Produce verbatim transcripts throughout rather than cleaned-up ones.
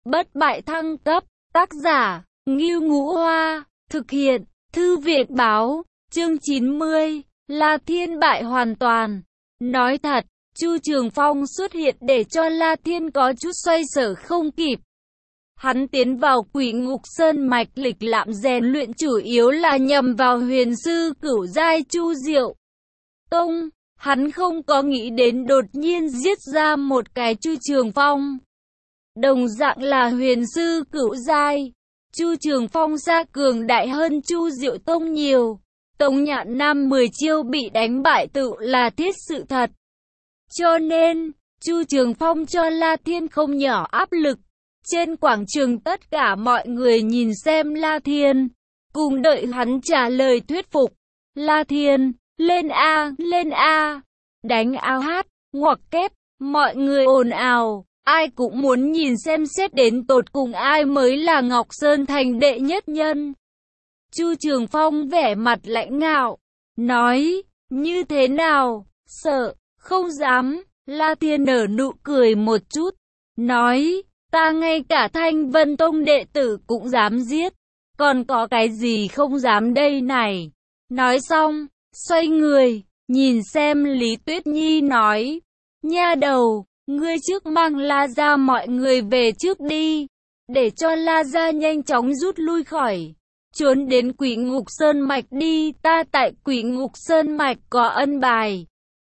Bất bại thăng cấp, tác giả, Ngưu Ngũ Hoa, thực hiện, Thư viện báo, chương chín mươi, La Thiên bại hoàn toàn. Nói thật, Chu Trường Phong xuất hiện để cho La Thiên có chút xoay sở không kịp. Hắn tiến vào Quỷ Ngục Sơn mạch lịch lãm rèn luyện chủ yếu là nhằm vào huyền sư cửu giai Chu Diệu Tông. Hắn không có nghĩ đến đột nhiên giết ra một cái Chu Trường Phong. Đồng dạng là huyền sư cửu giai, Chu Trường Phong xa cường đại hơn Chu Diệu Tông nhiều. Tống Nhạn Nam mười chiêu bị đánh bại tự là thiết sự thật. Cho nên, Chu Trường Phong cho La Thiên không nhỏ áp lực. Trên quảng trường tất cả mọi người nhìn xem La Thiên, cùng đợi hắn trả lời thuyết phục. La Thiên, lên A, lên A, đánh ao hát, ngoặc kép, mọi người ồn ào. Ai cũng muốn nhìn xem xét đến tột cùng ai mới là Ngọc Sơn Thành đệ nhất nhân. Chu Trường Phong vẻ mặt lãnh ngạo, nói, như thế nào, sợ, không dám. La Thiên nở nụ cười một chút, nói, ta ngay cả Thanh Vân Tông đệ tử cũng dám giết, còn có cái gì không dám đây này. Nói xong, xoay người, nhìn xem Lý Tuyết Nhi nói, nha đầu, ngươi trước mang La gia mọi người về trước đi, để cho La gia nhanh chóng rút lui khỏi, trốn đến Quỷ Ngục Sơn mạch đi, ta tại Quỷ Ngục Sơn mạch có ân bài.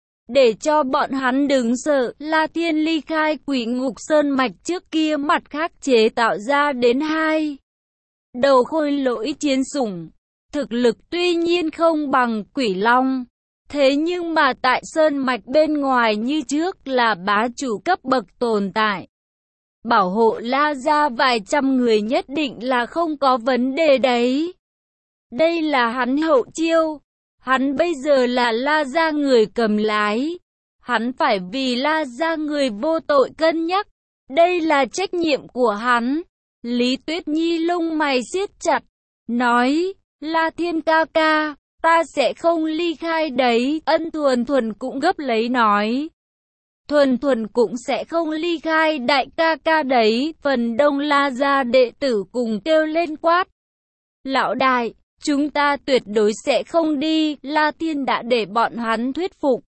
Để cho bọn hắn đừng sợ. La Thiên ly khai Quỷ Ngục Sơn mạch trước kia mặt khác chế tạo ra đến hai đầu khôi lỗi chiến sủng. Thực lực tuy nhiên không bằng Quỷ Long, thế nhưng mà tại Sơn mạch bên ngoài như trước là bá chủ cấp bậc tồn tại. Bảo hộ La gia vài trăm người nhất định là không có vấn đề đấy. Đây là hắn hậu chiêu. Hắn bây giờ là La gia người cầm lái. Hắn phải vì La gia người vô tội cân nhắc. Đây là trách nhiệm của hắn. Lý Tuyết Nhi lông mày siết chặt, nói, La Thiên ca ca, ta sẽ không ly khai đấy. Ân Thuần Thuần cũng gấp lấy nói, Thuần Thuần cũng sẽ không ly khai đại ca ca đấy. Phần đông La gia đệ tử cùng kêu lên quát, lão đại, chúng ta tuyệt đối sẽ không đi. La Thiên đã để bọn hắn thuyết phục.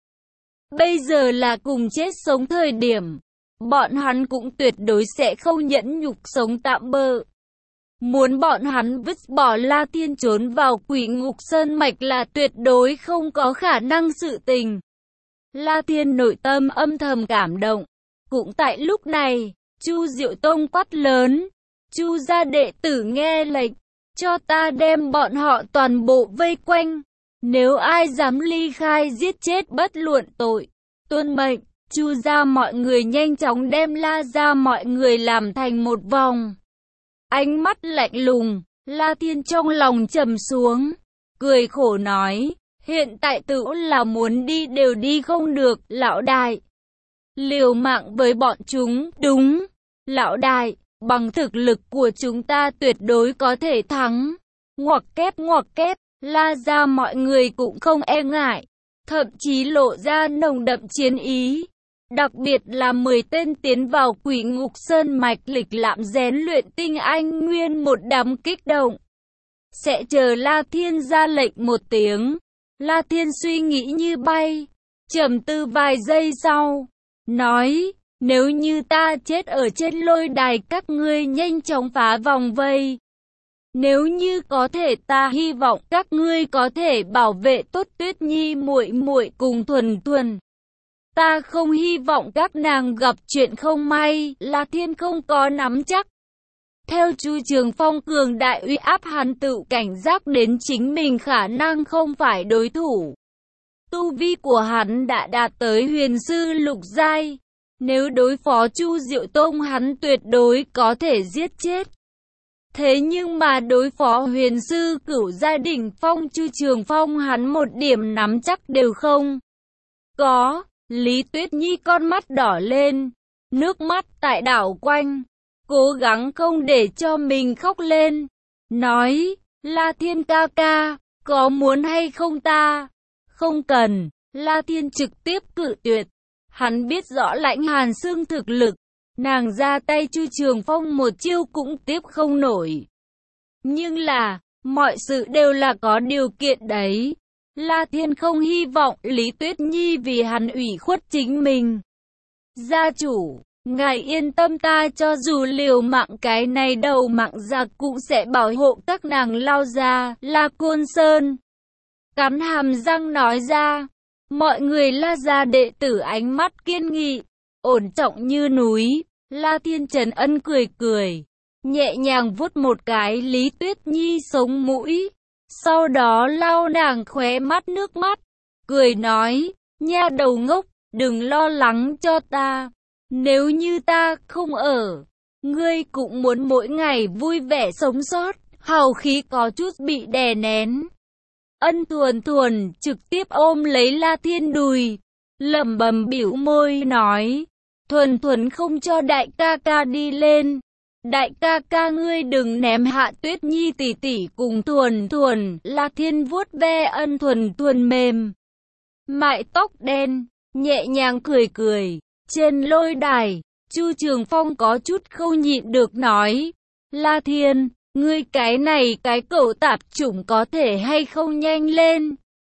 Bây giờ là cùng chết sống thời điểm. Bọn hắn cũng tuyệt đối sẽ không nhẫn nhục sống tạm bợ. Muốn bọn hắn vứt bỏ La Thiên trốn vào Quỷ Ngục Sơn mạch là tuyệt đối không có khả năng sự tình. La Thiên nội tâm âm thầm cảm động. Cũng tại lúc này, Chu Diệu Tông quát lớn, Chu gia đệ tử nghe lệnh, cho ta đem bọn họ toàn bộ vây quanh. Nếu ai dám ly khai giết chết bất luận tội. Tuân mệnh. Chu gia mọi người nhanh chóng đem La gia mọi người làm thành một vòng. Ánh mắt lạnh lùng, La Thiên trong lòng trầm xuống, cười khổ nói, hiện tại tự là muốn đi đều đi không được. Lão đại, liều mạng với bọn chúng. Đúng, lão đại, bằng thực lực của chúng ta tuyệt đối có thể thắng. Ngoặc kép ngoặc kép, La gia mọi người cũng không e ngại, thậm chí lộ ra nồng đậm chiến ý. Đặc biệt là mười tên tiến vào Quỷ Ngục Sơn mạch lịch lãm rèn luyện tinh anh nguyên một đám kích động. Sẽ chờ La Thiên ra lệnh một tiếng. La Thiên suy nghĩ như bay, trầm tư vài giây sau, nói, nếu như ta chết ở trên lôi đài các ngươi nhanh chóng phá vòng vây. Nếu như có thể ta hy vọng các ngươi có thể bảo vệ tốt Tuyết Nhi muội muội cùng Thuần Thuần. Ta không hy vọng các nàng gặp chuyện không may. La Thiên không có nắm chắc. Theo Chu Trường Phong cường đại uy áp, hắn tự cảnh giác đến chính mình khả năng không phải đối thủ. Tu vi của hắn đã đạt tới huyền sư lục giai. Nếu đối phó Chu Diệu Tông hắn tuyệt đối có thể giết chết. Thế nhưng mà đối phó huyền sư cửu gia đỉnh phong Chu Trường Phong hắn một điểm nắm chắc đều không có. Lý Tuyết Nhi con mắt đỏ lên, nước mắt tại đảo quanh, cố gắng không để cho mình khóc lên, nói, La Thiên ca ca, có muốn hay không ta? Không cần. La Thiên trực tiếp cự tuyệt. Hắn biết rõ Lãnh Hàn Xương thực lực, nàng ra tay Chu Trường Phong một chiêu cũng tiếp không nổi. Nhưng là, mọi sự đều là có điều kiện đấy. La Thiên không hy vọng Lý Tuyết Nhi vì hắn ủy khuất chính mình. Gia chủ, ngài yên tâm, ta cho dù liều mạng cái này đầu mạng già cũng sẽ bảo hộ các nàng lao ra. La Côn Sơn cắn hàm răng nói ra. Mọi người La gia đệ tử ánh mắt kiên nghị, ổn trọng như núi. La Thiên trấn ân cười cười, nhẹ nhàng vuốt một cái Lý Tuyết Nhi sống mũi, sau đó lau nàng khóe mắt nước mắt, cười nói, nha đầu ngốc, đừng lo lắng cho ta. Nếu như ta không ở, ngươi cũng muốn mỗi ngày vui vẻ sống sót. Hào khí có chút bị đè nén. Ân Thuần Thuần trực tiếp ôm lấy La Thiên đùi, lẩm bẩm bĩu môi nói, Thuần Thuần không cho đại ca ca đi lên. Đại ca ca ngươi đừng ném hạ Tuyết Nhi tỷ tỷ cùng Thuần Thuần. La Thiên vuốt ve Ân Thuần Thuần mềm mại tóc đen, nhẹ nhàng cười cười. Trên lôi đài, Chu Trường Phong có chút không nhịn được nói, La Thiên, ngươi cái này cái cẩu tạp chủng có thể hay không nhanh lên.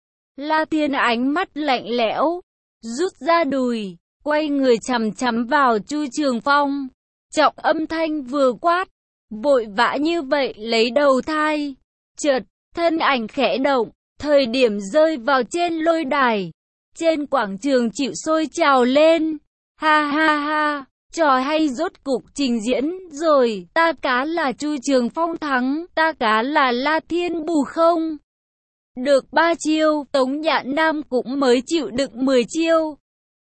La Thiên ánh mắt lạnh lẽo, rút ra đùi, quay người chằm chằm vào Chu Trường Phong. Trọng âm thanh vừa quát, vội vã như vậy lấy đầu thai. Chợt, thân ảnh khẽ động, thời điểm rơi vào trên lôi đài. Trên quảng trường chịu sôi trào lên. Ha ha ha, trò hay rốt cục trình diễn rồi. Ta cá là Chu Trường Phong thắng, ta cá là La Thiên bù không. Được ba chiêu, Tống Nhạn Nam cũng mới chịu đựng mười chiêu.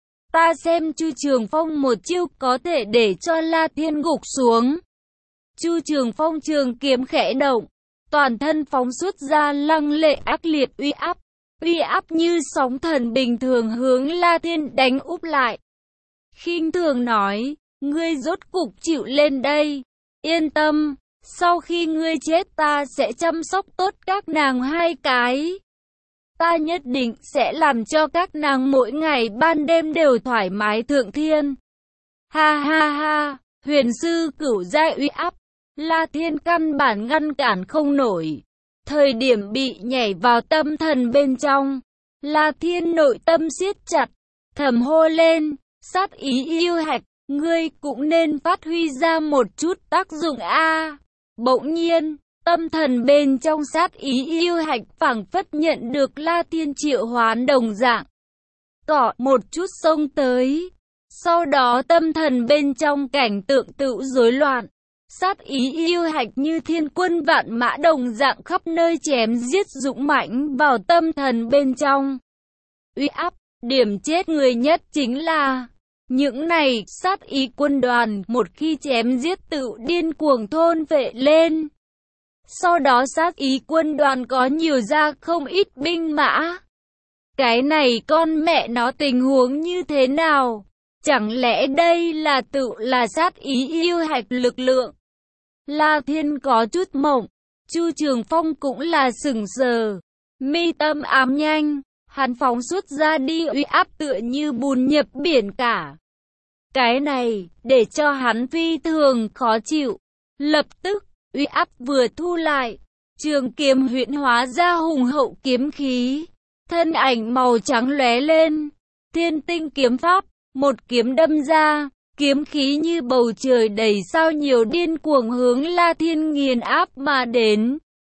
Ta xem Chu Trường Phong một chiêu có thể để cho La Thiên gục xuống. Chu Trường Phong trường kiếm khẽ động, toàn thân phóng xuất ra lăng lệ ác liệt uy áp, uy áp như sóng thần bình thường hướng La Thiên đánh úp lại. Khinh thường nói, ngươi rốt cục chịu lên đây. Yên tâm, sau khi ngươi chết ta sẽ chăm sóc tốt các nàng hai cái. Ta nhất định sẽ làm cho các nàng mỗi ngày ban đêm đều thoải mái thượng thiên. Ha ha ha, huyền sư cửu giai uy áp, La Thiên căn bản ngăn cản không nổi. Thời điểm bị nhảy vào tâm thần bên trong, La Thiên nội tâm siết chặt, thầm hô lên, sát ý yêu hạch, ngươi cũng nên phát huy ra một chút tác dụng a. Bỗng nhiên, tâm thần bên trong sát ý yêu hạch phảng phất nhận được La Thiên triệu hoán đồng dạng. Cỏ một chút xông tới. Sau đó tâm thần bên trong cảnh tượng tự rối loạn. Sát ý yêu hạch như thiên quân vạn mã đồng dạng khắp nơi chém giết dũng mãnh vào tâm thần bên trong. Uy áp, điểm chết người nhất chính là những này sát ý quân đoàn một khi chém giết tự điên cuồng thôn vệ lên. Sau đó sát ý quân đoàn có nhiều ra không ít binh mã. Cái này con mẹ nó tình huống như thế nào? Chẳng lẽ đây là tự là sát ý yêu hạch lực lượng? La Thiên có chút mộng, Chu Trường Phong cũng là sững sờ, mi tâm ám nhanh, hắn phóng xuất ra đi uy áp tựa như bùn nhập biển cả. Cái này, để cho hắn phi thường khó chịu. Lập tức, uy áp vừa thu lại, trường kiếm huyễn hóa ra hùng hậu kiếm khí, thân ảnh màu trắng lóe lên, thiên tinh kiếm pháp, một kiếm đâm ra, kiếm khí như bầu trời đầy sao nhiều điên cuồng hướng La Thiên nghiền áp mà đến.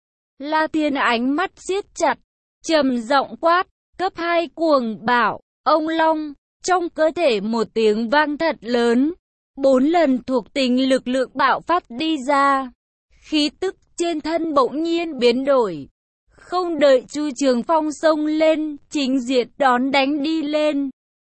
La Thiên ánh mắt siết chặt, trầm giọng quát, cấp hai cuồng bạo, ông long, trong cơ thể một tiếng vang thật lớn, bốn lần thuộc tính lực lượng bạo phát đi ra. Khí tức trên thân bỗng nhiên biến đổi. Không đợi Chu Trường Phong xông lên, chính diện đón đánh đi lên.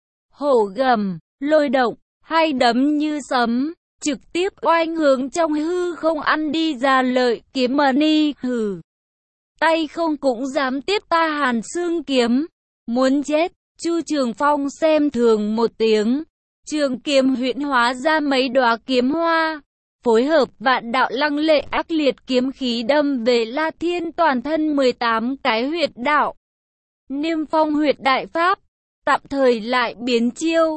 Hổ gầm, lôi động, hai đấm như sấm, trực tiếp oanh hướng trong hư không ăn đi ra lợi kiếm mani, hừ. Tay không cũng dám tiếp ta Hàn Xương kiếm, muốn chết. Chu Trường Phong xem thường một tiếng, trường kiếm huyễn hóa ra mấy đóa kiếm hoa, phối hợp vạn đạo lăng lệ ác liệt kiếm khí đâm về La Thiên toàn thân mười tám cái huyệt đạo. Niêm Phong huyệt đại pháp, tạm thời lại biến chiêu,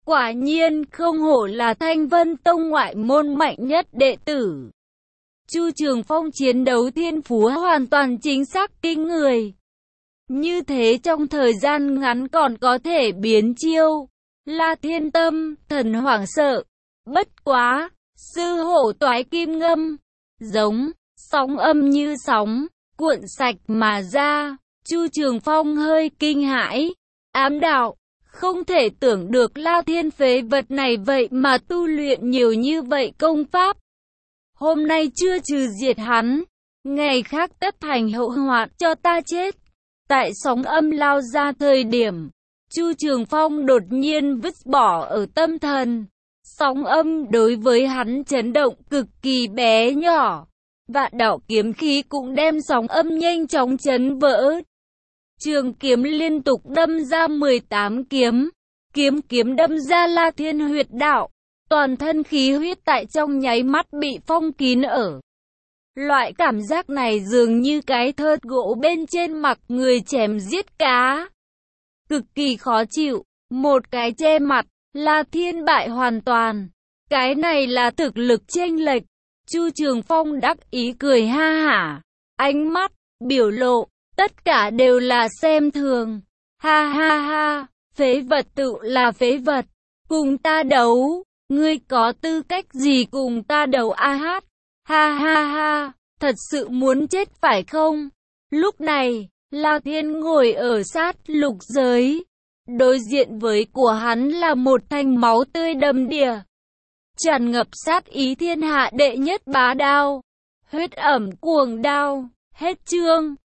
Quả nhiên không hổ là Thanh Vân Tông ngoại môn mạnh nhất đệ tử. Chu Trường Phong chiến đấu thiên phú hoàn toàn chính xác kinh người. Như thế trong thời gian ngắn còn có thể biến chiêu. La Thiên Tâm, thần hoảng sợ. Bất quá, sư hổ toái kim ngâm. Giống, sóng âm như sóng, cuộn sạch mà ra. Chu Trường Phong hơi kinh hãi. Ám đạo, không thể tưởng được La Thiên phế vật này vậy mà tu luyện nhiều như vậy công pháp. Hôm nay chưa trừ diệt hắn, ngày khác tất thành hậu hoạn cho ta chết. Tại sóng âm lao ra thời điểm, Chu Trường Phong đột nhiên vứt bỏ ở tâm thần. Sóng âm đối với hắn chấn động cực kỳ bé nhỏ. Vạn đạo kiếm khí cũng đem sóng âm nhanh chóng chấn vỡ. Trường kiếm liên tục đâm ra mười tám kiếm. Kiếm kiếm đâm ra La Thiên huyệt đạo. Toàn thân khí huyết tại trong nháy mắt bị phong kín ở. Loại cảm giác này dường như cái thớt gỗ bên trên mặc người chém giết cá. Cực kỳ khó chịu, một cái che mặt, La Thiên bại hoàn toàn. Cái này là thực lực chênh lệch. Chu Trường Phong đắc ý cười ha hả. Ánh mắt, biểu lộ, tất cả đều là xem thường. Ha ha ha, phế vật tự là phế vật. Cùng ta đấu, ngươi có tư cách gì cùng ta đấu a hát? Ha ha ha, thật sự muốn chết phải không? Lúc này, La Thiên ngồi ở sát lục giới. Đối diện với của hắn là một thanh máu tươi đầm đìa. Tràn ngập sát ý thiên hạ đệ nhất bá đao. Huyết ẩm cuồng đao. Hết chương.